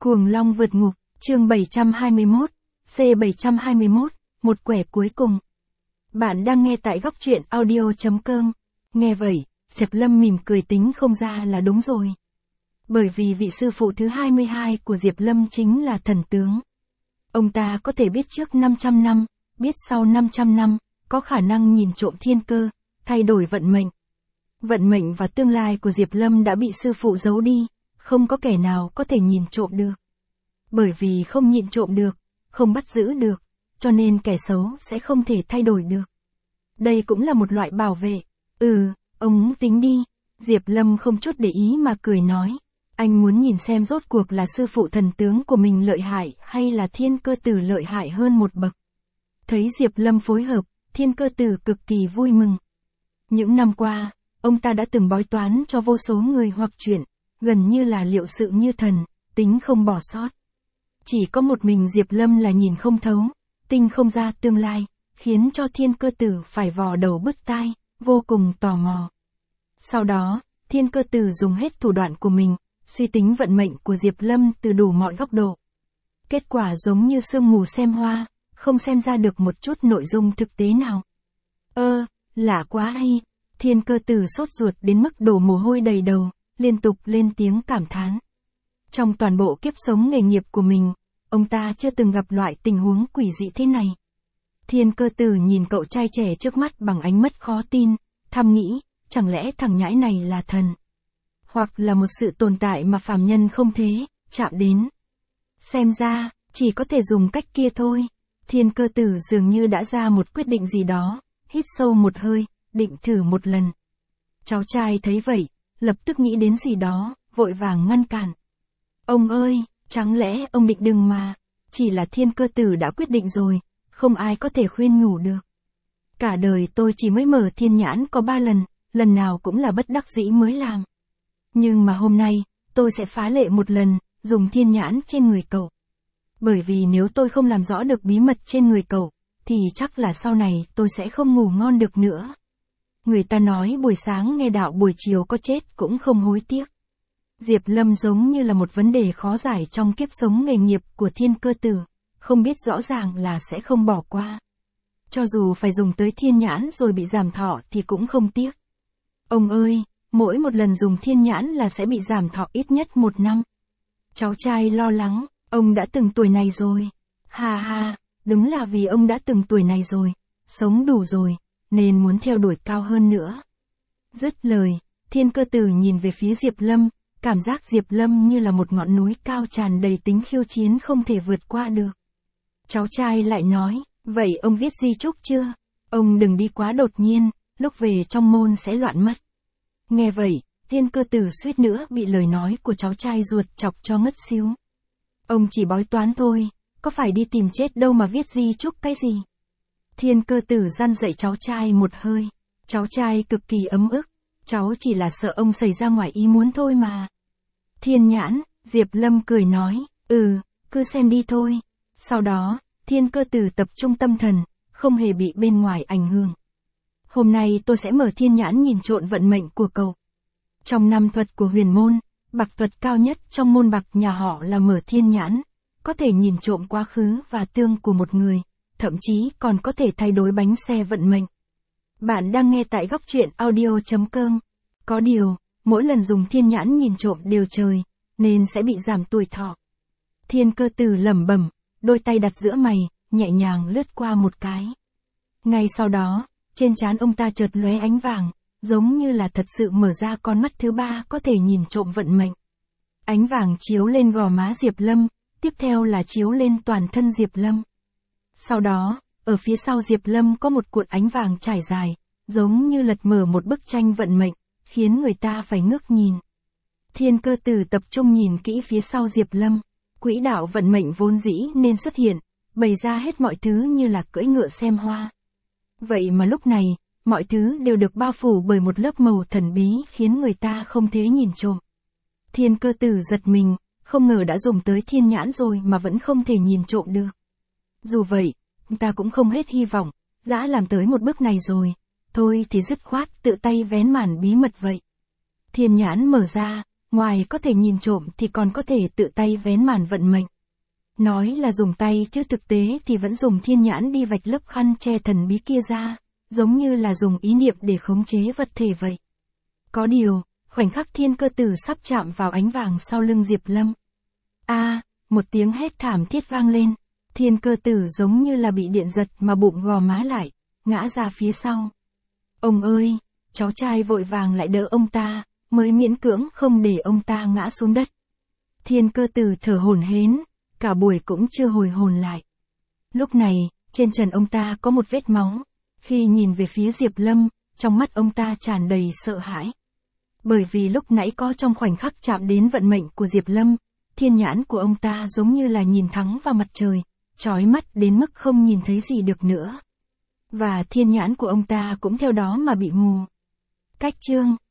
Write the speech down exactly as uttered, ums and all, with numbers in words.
Cuồng Long vượt ngục, chương bảy trăm hai mươi mốt, C bảy trăm hai mươi mốt, một quẻ cuối cùng. Bạn đang nghe tại góc truyện audio chấm com. Nghe vậy, Diệp Lâm mỉm cười tính không ra là đúng rồi. Bởi vì vị sư phụ thứ hai mươi hai của Diệp Lâm chính là thần tướng. Ông ta có thể biết trước năm trăm năm, biết sau năm trăm năm, có khả năng nhìn trộm thiên cơ, thay đổi vận mệnh. Vận mệnh và tương lai của Diệp Lâm đã bị sư phụ giấu đi, không có kẻ nào có thể nhìn trộm được. Bởi vì không nhìn trộm được, không bắt giữ được, cho nên kẻ xấu sẽ không thể thay đổi được. Đây cũng là một loại bảo vệ. Ừ, ông tính đi. Diệp Lâm không chút để ý mà cười nói. Anh muốn nhìn xem rốt cuộc là sư phụ thần tướng của mình lợi hại hay là thiên cơ tử lợi hại hơn một bậc. Thấy Diệp Lâm phối hợp, thiên cơ tử cực kỳ vui mừng. Những năm qua, ông ta đã từng bói toán cho vô số người hoặc chuyện, gần như là liệu sự như thần, tính không bỏ sót. Chỉ có một mình Diệp Lâm là nhìn không thấu, tinh không ra tương lai, khiến cho thiên cơ tử phải vò đầu bứt tai, vô cùng tò mò. Sau đó, thiên cơ tử dùng hết thủ đoạn của mình, suy tính vận mệnh của Diệp Lâm từ đủ mọi góc độ. Kết quả giống như sương mù xem hoa, không xem ra được một chút nội dung thực tế nào. Ơ, lạ quá hay. Thiên cơ tử sốt ruột đến mức đổ mồ hôi đầy đầu, liên tục lên tiếng cảm thán. Trong toàn bộ kiếp sống nghề nghiệp của mình, ông ta chưa từng gặp loại tình huống quỷ dị thế này. Thiên cơ tử nhìn cậu trai trẻ trước mắt bằng ánh mắt khó tin, thầm nghĩ, chẳng lẽ thằng nhãi này là thần? Hoặc là một sự tồn tại mà phàm nhân không thể chạm đến. Xem ra, chỉ có thể dùng cách kia thôi. Thiên cơ tử dường như đã ra một quyết định gì đó, hít sâu một hơi, định thử một lần. Cháu trai thấy vậy, lập tức nghĩ đến gì đó, vội vàng ngăn cản. Ông ơi, chẳng lẽ ông định đừng mà, chỉ là thiên cơ tử đã quyết định rồi, không ai có thể khuyên nhủ được. Cả đời tôi chỉ mới mở thiên nhãn có ba lần, lần nào cũng là bất đắc dĩ mới làm. Nhưng mà hôm nay, tôi sẽ phá lệ một lần, dùng thiên nhãn trên người cậu. Bởi vì nếu tôi không làm rõ được bí mật trên người cậu, thì chắc là sau này tôi sẽ không ngủ ngon được nữa. Người ta nói buổi sáng nghe đạo buổi chiều có chết cũng không hối tiếc. Diệp Lâm giống như là một vấn đề khó giải trong kiếp sống nghề nghiệp của thiên cơ tử, không biết rõ ràng là sẽ không bỏ qua. Cho dù phải dùng tới thiên nhãn rồi bị giảm thọ thì cũng không tiếc. Ông ơi, mỗi một lần dùng thiên nhãn là sẽ bị giảm thọ ít nhất một năm. Cháu trai lo lắng, ông đã từng tuổi này rồi. Ha ha, đúng là vì ông đã từng tuổi này rồi, sống đủ rồi, nên muốn theo đuổi cao hơn nữa. Dứt lời, thiên cơ tử nhìn về phía Diệp Lâm, cảm giác Diệp Lâm như là một ngọn núi cao tràn đầy tính khiêu chiến không thể vượt qua được. Cháu trai lại nói, vậy ông viết di chúc chưa? Ông đừng đi quá đột nhiên, lúc về trong môn sẽ loạn mất. Nghe vậy, thiên cơ tử suýt nữa bị lời nói của cháu trai ruột chọc cho ngất xíu. Ông chỉ bói toán thôi, có phải đi tìm chết đâu mà viết di chúc cái gì? Thiên cơ tử răn dạy cháu trai một hơi. Cháu trai cực kỳ ấm ức. Cháu chỉ là sợ ông xảy ra ngoài ý muốn thôi mà. Thiên nhãn, Diệp Lâm cười nói, ừ, cứ xem đi thôi. Sau đó, thiên cơ tử tập trung tâm thần, không hề bị bên ngoài ảnh hưởng. Hôm nay tôi sẽ mở thiên nhãn nhìn trộn vận mệnh của cậu. Trong năm thuật của huyền môn, bạc thuật cao nhất trong môn bạc nhà họ là mở thiên nhãn, có thể nhìn trộm quá khứ và tương của một người, thậm chí còn có thể thay đổi bánh xe vận mệnh. Bạn đang nghe tại góc truyện audio chấm com. Có điều, mỗi lần dùng thiên nhãn nhìn trộm đều trời, nên sẽ bị giảm tuổi thọ. Thiên cơ tử lẩm bẩm, đôi tay đặt giữa mày, nhẹ nhàng lướt qua một cái. Ngay sau đó, trên trán ông ta chợt lóe ánh vàng, giống như là thật sự mở ra con mắt thứ ba có thể nhìn trộm vận mệnh. Ánh vàng chiếu lên gò má Diệp Lâm, tiếp theo là chiếu lên toàn thân Diệp Lâm. Sau đó, ở phía sau Diệp Lâm có một cuộn ánh vàng trải dài, giống như lật mở một bức tranh vận mệnh, khiến người ta phải ngước nhìn. Thiên cơ tử tập trung nhìn kỹ phía sau Diệp Lâm, quỹ đạo vận mệnh vốn dĩ nên xuất hiện, bày ra hết mọi thứ như là cưỡi ngựa xem hoa. Vậy mà lúc này, mọi thứ đều được bao phủ bởi một lớp màu thần bí khiến người ta không thể nhìn trộm. Thiên cơ tử giật mình, không ngờ đã dùng tới thiên nhãn rồi mà vẫn không thể nhìn trộm được. Dù vậy, ta cũng không hết hy vọng, đã làm tới một bước này rồi, thôi thì dứt khoát tự tay vén màn bí mật vậy. Thiên nhãn mở ra, ngoài có thể nhìn trộm thì còn có thể tự tay vén màn vận mệnh. Nói là dùng tay chứ thực tế thì vẫn dùng thiên nhãn đi vạch lớp khăn che thần bí kia ra, giống như là dùng ý niệm để khống chế vật thể vậy. Có điều, khoảnh khắc Thiên Cơ Tử sắp chạm vào ánh vàng sau lưng Diệp Lâm. A, à, một tiếng hét thảm thiết vang lên, Thiên Cơ Tử giống như là bị điện giật mà bụng gò má lại, ngã ra phía sau. Ông ơi, cháu trai vội vàng lại đỡ ông ta, mới miễn cưỡng không để ông ta ngã xuống đất. Thiên Cơ Tử thở hổn hển, cả buổi cũng chưa hồi hồn lại. Lúc này, trên trần ông ta có một vết máu, khi nhìn về phía Diệp Lâm, trong mắt ông ta tràn đầy sợ hãi. Bởi vì lúc nãy có trong khoảnh khắc chạm đến vận mệnh của Diệp Lâm, thiên nhãn của ông ta giống như là nhìn thẳng vào mặt trời, chói mắt đến mức không nhìn thấy gì được nữa. Và thiên nhãn của ông ta cũng theo đó mà bị mù. Cách chương